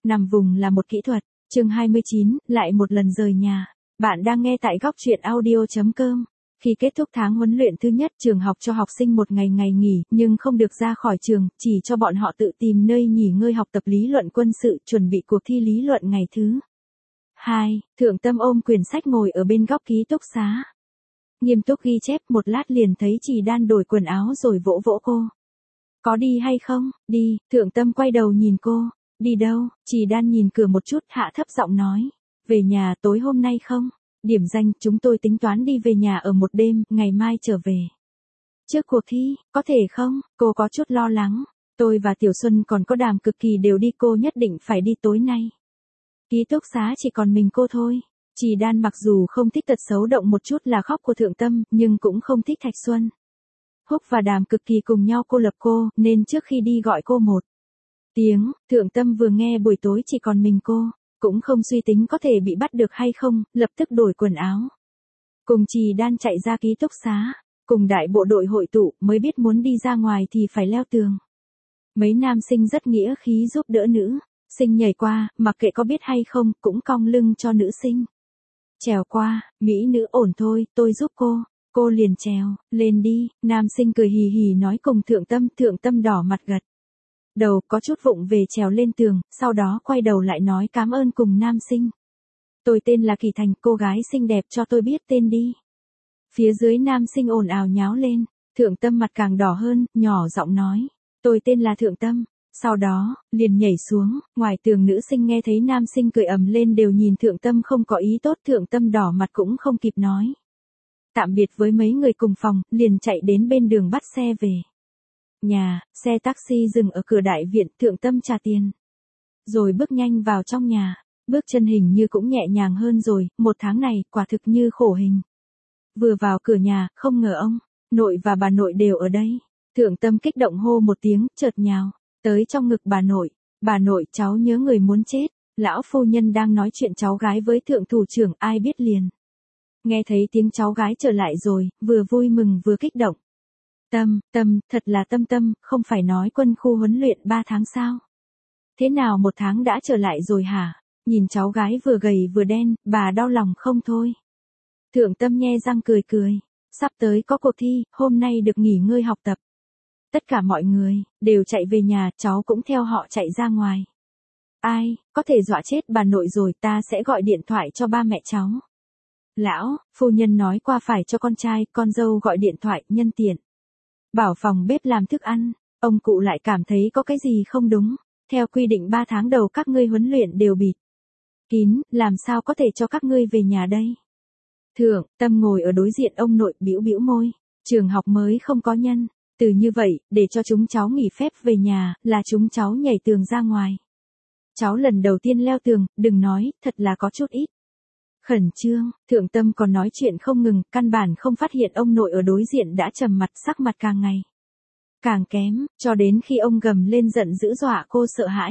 Nằm vùng là một kỹ thuật. Chương 29, lại một lần rời nhà. Bạn đang nghe tại góc truyện audio.com. Khi kết thúc tháng huấn luyện thứ nhất, trường học cho học sinh một ngày nghỉ, nhưng không được ra khỏi trường, chỉ cho bọn họ tự tìm nơi nghỉ ngơi học tập lý luận quân sự, chuẩn bị cuộc thi lý luận ngày thứ 2. Thượng Tâm ôm quyển sách ngồi ở bên góc ký túc xá. Nghiêm túc ghi chép, một lát liền thấy Trì Đan đổi quần áo rồi vỗ vỗ cô. Có đi hay không? Đi. Thượng Tâm quay đầu nhìn cô. Đi đâu? Trì Đan nhìn cửa một chút, hạ thấp giọng nói. Về nhà tối hôm nay không? Điểm danh, chúng tôi tính toán đi về nhà ở một đêm, ngày mai trở về. Trước cuộc thi, có thể không? Cô có chút lo lắng. Tôi và Tiểu Xuân còn có Đàm Cực Kỳ đều đi, cô nhất định phải đi tối nay. Ký túc xá chỉ còn mình cô thôi. Trì Đan mặc dù không thích tật xấu động một chút là khóc của Thượng Tâm, nhưng cũng không thích Thạch Xuân. Húc và Đàm Cực Kỳ cùng nhau cô lập cô, nên trước khi đi gọi cô một tiếng. Thượng Tâm vừa nghe buổi tối chỉ còn mình cô, cũng không suy tính có thể bị bắt được hay không, lập tức đổi quần áo. Cùng Trì Đan chạy ra ký túc xá, cùng đại bộ đội hội tụ, mới biết muốn đi ra ngoài thì phải leo tường. Mấy nam sinh rất nghĩa khí giúp đỡ nữ sinh nhảy qua, mặc kệ có biết hay không, cũng cong lưng cho nữ sinh trèo qua. Mỹ nữ ổn thôi, tôi giúp cô liền trèo lên đi. Nam sinh cười hì hì nói cùng Thượng Tâm đỏ mặt gật đầu, có chút vụng về trèo lên tường, sau đó quay đầu lại nói cảm ơn cùng nam sinh. Tôi tên là Kỳ Thành, cô gái xinh đẹp cho tôi biết tên đi. Phía dưới nam sinh ồn ào nháo lên, Thượng Tâm mặt càng đỏ hơn, nhỏ giọng nói, tôi tên là Thượng Tâm. Sau đó, liền nhảy xuống, ngoài tường nữ sinh nghe thấy nam sinh cười ầm lên đều nhìn Thượng Tâm không có ý tốt. Thượng Tâm đỏ mặt cũng không kịp nói tạm biệt với mấy người cùng phòng, liền chạy đến bên đường bắt xe về nhà. Xe taxi dừng ở cửa đại viện, Thượng Tâm trả tiền rồi bước nhanh vào trong nhà. Bước chân hình như cũng nhẹ nhàng hơn rồi, một tháng này, quả thực như khổ hình. Vừa vào cửa nhà, không ngờ ông nội và bà nội đều ở đây. Thượng Tâm kích động hô một tiếng, chợt nhào tới trong ngực bà nội. Bà nội, cháu nhớ người muốn chết. Lão phu nhân đang nói chuyện cháu gái với thượng thủ trưởng, ai biết liền nghe thấy tiếng cháu gái trở lại rồi, vừa vui mừng vừa kích động. Tâm, thật là Tâm, không phải nói quân khu huấn luyện 3 tháng sao? Thế nào 1 tháng đã trở lại rồi hả? Nhìn cháu gái vừa gầy vừa đen, bà đau lòng không thôi. Thượng Tâm nhe răng cười. Sắp tới có cuộc thi, hôm nay được nghỉ ngơi học tập. Tất cả mọi người đều chạy về nhà, cháu cũng theo họ chạy ra ngoài. Ai, có thể dọa chết bà nội rồi, ta sẽ gọi điện thoại cho ba mẹ cháu. Lão phu nhân nói qua phải cho con trai, con dâu gọi điện thoại, nhân tiện bảo phòng bếp làm thức ăn. Ông cụ lại cảm thấy có cái gì không đúng. Theo quy định 3 tháng đầu các ngươi huấn luyện đều bịt kín, làm sao có thể cho các ngươi về nhà đây? Thượng Tâm ngồi ở đối diện ông nội, bĩu môi. Trường học mới không có nhân từ như vậy, để cho chúng cháu nghỉ phép về nhà, là chúng cháu nhảy tường ra ngoài. Cháu lần đầu tiên leo tường, đừng nói, thật là có chút ít khẩn trương. Thượng Tâm còn nói chuyện không ngừng, căn bản không phát hiện ông nội ở đối diện đã trầm mặt, sắc mặt càng ngày càng kém, cho đến khi ông gầm lên giận dữ dọa cô sợ hãi.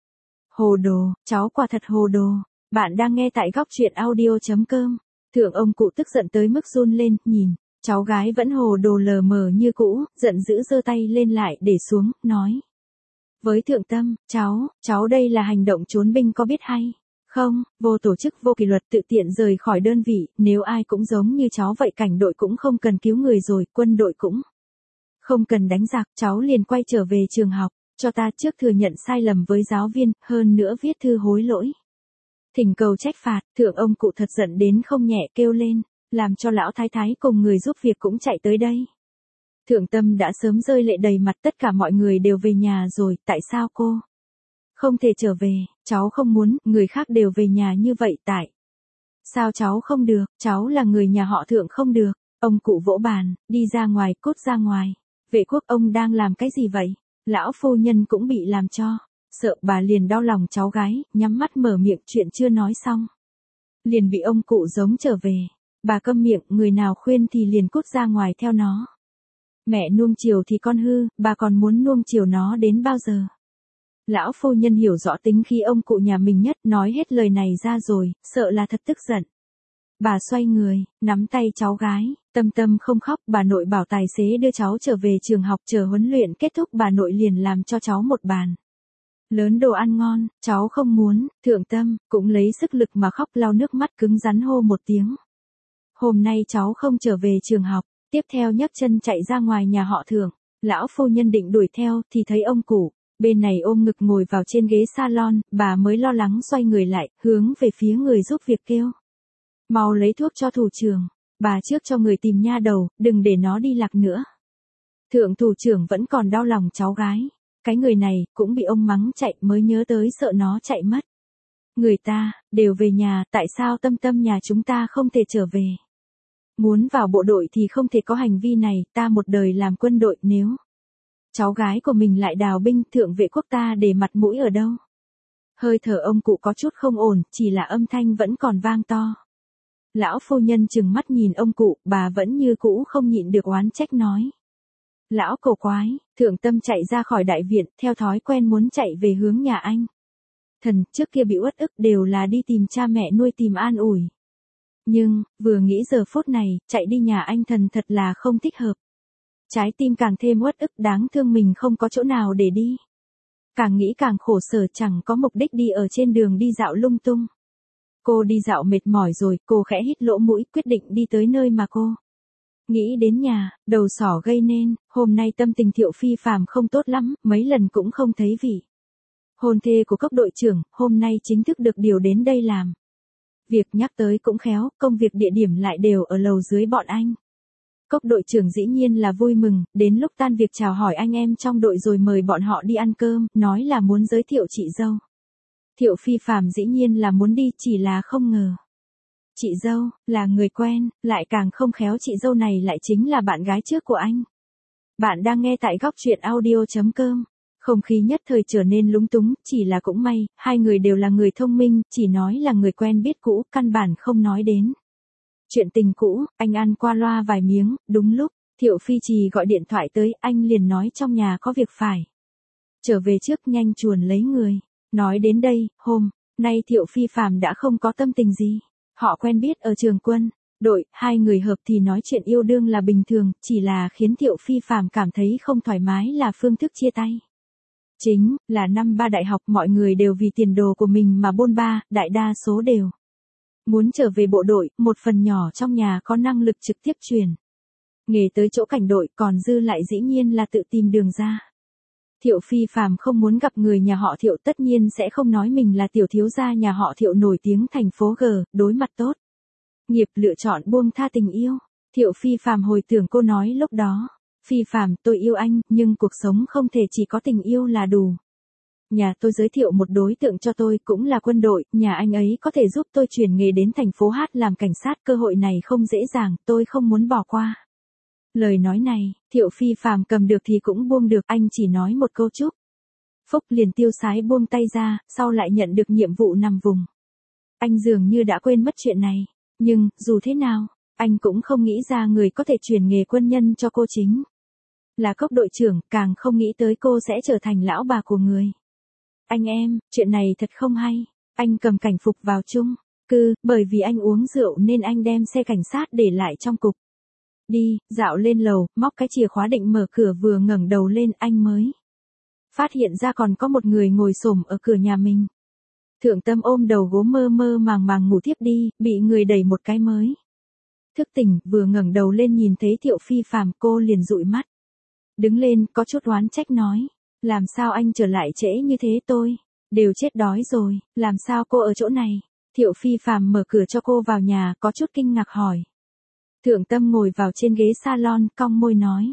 Hồ đồ, cháu quả thật hồ đồ. Bạn đang nghe tại góc truyện audio.com. Thượng ông cụ tức giận tới mức run lên, nhìn cháu gái vẫn hồ đồ lờ mờ như cũ, giận dữ giơ tay lên lại để xuống, nói với Thượng Tâm, cháu đây là hành động trốn binh có biết hay không? Vô tổ chức vô kỷ luật, tự tiện rời khỏi đơn vị, nếu ai cũng giống như cháu vậy, cảnh đội cũng không cần cứu người rồi, quân đội cũng không cần đánh giặc, cháu liền quay trở về trường học, cho ta trước thừa nhận sai lầm với giáo viên, hơn nữa viết thư hối lỗi, thỉnh cầu trách phạt. Thượng ông cụ thật giận đến không nhẹ, kêu lên, làm cho lão thái thái cùng người giúp việc cũng chạy tới đây. Thượng Tâm đã sớm rơi lệ đầy mặt, tất cả mọi người đều về nhà rồi, tại sao cô không thể trở về? Cháu không muốn, người khác đều về nhà như vậy, tại sao cháu không được? Cháu là người nhà họ Thượng không được. Ông cụ vỗ bàn, đi ra ngoài, cút ra ngoài. Vệ quốc, ông đang làm cái gì vậy? Lão phu nhân cũng bị làm cho sợ, bà liền đau lòng cháu gái, nhắm mắt mở miệng, chuyện chưa nói xong liền bị ông cụ giống trở về. Bà câm miệng, người nào khuyên thì liền cút ra ngoài theo nó. Mẹ nuông chiều thì con hư, bà còn muốn nuông chiều nó đến bao giờ? Lão phu nhân hiểu rõ tính khi ông cụ nhà mình nhất, nói hết lời này ra rồi, sợ là thật tức giận. Bà xoay người, nắm tay cháu gái, Tâm không khóc, bà nội bảo tài xế đưa cháu trở về trường học, chờ huấn luyện kết thúc bà nội liền làm cho cháu một bàn Lớn đồ ăn ngon, cháu không muốn, Thượng Tâm, cũng lấy sức lực mà khóc lau nước mắt cứng rắn hô một tiếng. Hôm nay cháu không trở về trường học, tiếp theo nhấc chân chạy ra ngoài nhà họ Thượng. Lão phu nhân định đuổi theo thì thấy ông cụ, bên này ôm ngực ngồi vào trên ghế salon, bà mới lo lắng xoay người lại, hướng về phía người giúp việc kêu. Mau lấy thuốc cho thủ trưởng, bà trước cho người tìm nha đầu, đừng để nó đi lạc nữa. Thượng thủ trưởng vẫn còn đau lòng cháu gái. Cái người này, cũng bị ông mắng chạy mới nhớ tới sợ nó chạy mất. Người ta, đều về nhà, tại sao Tâm Tâm nhà chúng ta không thể trở về? Muốn vào bộ đội thì không thể có hành vi này, ta một đời làm quân đội nếu cháu gái của mình lại đào binh thượng vệ quốc ta để mặt mũi ở đâu? Hơi thở ông cụ có chút không ổn, chỉ là âm thanh vẫn còn vang to. Lão phu nhân chừng mắt nhìn ông cụ, bà vẫn như cũ không nhịn được oán trách nói. Lão cổ quái, Thượng Tâm chạy ra khỏi đại viện, theo thói quen muốn chạy về hướng nhà anh. Thần, trước kia bị uất ức đều là đi tìm cha mẹ nuôi tìm an ủi. Nhưng, vừa nghĩ giờ phút này, chạy đi nhà anh Thần thật là không thích hợp. Trái tim càng thêm uất ức đáng thương mình không có chỗ nào để đi. Càng nghĩ càng khổ sở chẳng có mục đích đi ở trên đường đi dạo lung tung. Cô đi dạo mệt mỏi rồi, cô khẽ hít lỗ mũi quyết định đi tới nơi mà cô nghĩ đến nhà, đầu sỏ gây nên, hôm nay tâm tình Thiệu Phi Phàm không tốt lắm, mấy lần cũng không thấy vị hôn thê của cấp đội trưởng, hôm nay chính thức được điều đến đây làm. Việc nhắc tới cũng khéo, công việc địa điểm lại đều ở lầu dưới bọn anh. Cốc đội trưởng dĩ nhiên là vui mừng, đến lúc tan việc chào hỏi anh em trong đội rồi mời bọn họ đi ăn cơm, nói là muốn giới thiệu chị dâu. Thiệu Phi Phàm dĩ nhiên là muốn đi, chỉ là không ngờ. Chị dâu, là người quen, lại càng không khéo chị dâu này lại chính là bạn gái trước của anh. Bạn đang nghe tại góc truyện audio.com. Không khí nhất thời trở nên lúng túng, chỉ là cũng may, hai người đều là người thông minh, chỉ nói là người quen biết cũ, căn bản không nói đến chuyện tình cũ, anh ăn qua loa vài miếng, đúng lúc, Thiệu Phi Trì gọi điện thoại tới, anh liền nói trong nhà có việc phải trở về trước nhanh chuồn lấy người. Nói đến đây, hôm nay Thiệu Phi Phàm đã không có tâm tình gì. Họ quen biết ở trường quân, đội, hai người hợp thì nói chuyện yêu đương là bình thường, chỉ là khiến Thiệu Phi Phàm cảm thấy không thoải mái là phương thức chia tay. Chính là năm ba đại học mọi người đều vì tiền đồ của mình mà bôn ba, đại đa số đều muốn trở về bộ đội, một phần nhỏ trong nhà có năng lực trực tiếp truyền nghề tới chỗ cảnh đội, còn dư lại dĩ nhiên là tự tìm đường ra. Thiệu Phi Phàm không muốn gặp người nhà họ Thiệu, tất nhiên sẽ không nói mình là tiểu thiếu gia nhà họ Thiệu nổi tiếng thành phố G, đối mặt tốt nghiệp lựa chọn buông tha tình yêu. Thiệu Phi Phàm hồi tưởng cô nói lúc đó, Phi Phàm, tôi yêu anh, nhưng cuộc sống không thể chỉ có tình yêu là đủ. Nhà tôi giới thiệu một đối tượng cho tôi, cũng là quân đội, nhà anh ấy có thể giúp tôi chuyển nghề đến thành phố Hát làm cảnh sát, cơ hội này không dễ dàng, tôi không muốn bỏ qua. Lời nói này, Thiệu Phi Phàm cầm được thì cũng buông được, anh chỉ nói một câu chúc phúc liền tiêu sái buông tay ra, sau lại nhận được nhiệm vụ nằm vùng. Anh dường như đã quên mất chuyện này, nhưng, dù thế nào, anh cũng không nghĩ ra người có thể truyền nghề quân nhân cho cô chính là Cốc đội trưởng, càng không nghĩ tới cô sẽ trở thành lão bà của người. Anh em, chuyện này thật không hay. Anh cầm cảnh phục vào chung cư, bởi vì anh uống rượu nên anh đem xe cảnh sát để lại trong cục. Đi, dạo lên lầu, móc cái chìa khóa định mở cửa, vừa ngẩng đầu lên anh mới phát hiện ra còn có một người ngồi xổm ở cửa nhà mình. Thượng Tâm ôm đầu gối mơ mơ màng màng ngủ thiếp đi, bị người đẩy một cái mới thức tỉnh, vừa ngẩng đầu lên nhìn thấy Thiệu Phi Phàm, cô liền dụi mắt. Đứng lên, có chút oán trách nói, làm sao anh trở lại trễ như thế, tôi đều chết đói rồi, làm sao cô ở chỗ này? Thiệu Phi Phàm mở cửa cho cô vào nhà, có chút kinh ngạc hỏi. Thượng Tâm ngồi vào trên ghế salon, cong môi nói,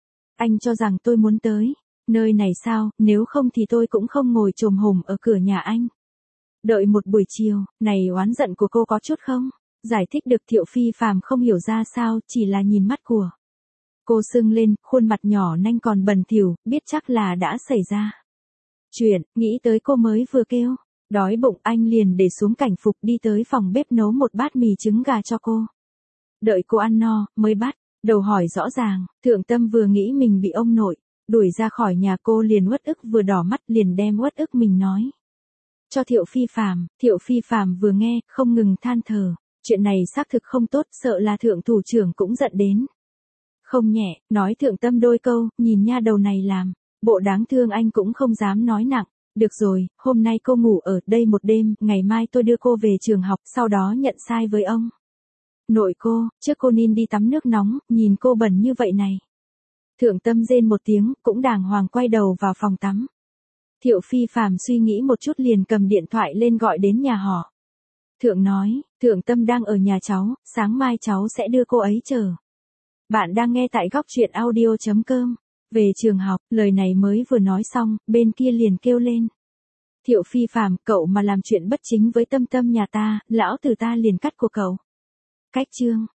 anh cho rằng tôi muốn tới nơi này sao, nếu không thì tôi cũng không ngồi chồm hổm ở cửa nhà anh đợi một buổi chiều. Này oán giận của cô có chút không giải thích được? Thiệu Phi Phàm không hiểu ra sao, chỉ là nhìn mắt của cô sưng lên, khuôn mặt nhỏ nanh còn bẩn thỉu, biết chắc là đã xảy ra chuyện, nghĩ tới cô mới vừa kêu đói bụng, anh liền để xuống cảnh phục đi tới phòng bếp nấu một bát mì trứng gà cho cô. Đợi cô ăn no, mới bắt đầu hỏi rõ ràng. Thượng Tâm vừa nghĩ mình bị ông nội đuổi ra khỏi nhà, cô liền uất ức, vừa đỏ mắt liền đem uất ức mình nói cho Thiệu Phi Phàm. Thiệu Phi Phàm vừa nghe, không ngừng than thở, chuyện này xác thực không tốt, sợ là thượng thủ trưởng cũng giận đến không nhẹ. Nói Thượng Tâm đôi câu, nhìn nha đầu này làm bộ đáng thương anh cũng không dám nói nặng, Được rồi, hôm nay cô ngủ ở đây một đêm, ngày mai tôi đưa cô về trường học, sau đó nhận sai với ông. Nội cô, trước cô nên đi tắm nước nóng, nhìn cô bẩn như vậy này. Thượng Tâm rên một tiếng, cũng đàng hoàng quay đầu vào phòng tắm. Thiệu Phi Phàm suy nghĩ một chút liền cầm điện thoại lên gọi đến nhà họ. Thượng nói, Thượng Tâm đang ở nhà cháu, sáng mai cháu sẽ đưa cô ấy chờ. Bạn đang nghe tại góc truyện audio.com. Về trường học, lời này mới vừa nói xong, bên kia liền kêu lên. Thiệu Phi Phàm, cậu mà làm chuyện bất chính với Tâm Tâm nhà ta, lão tử ta liền cắt của cậu. Cách chương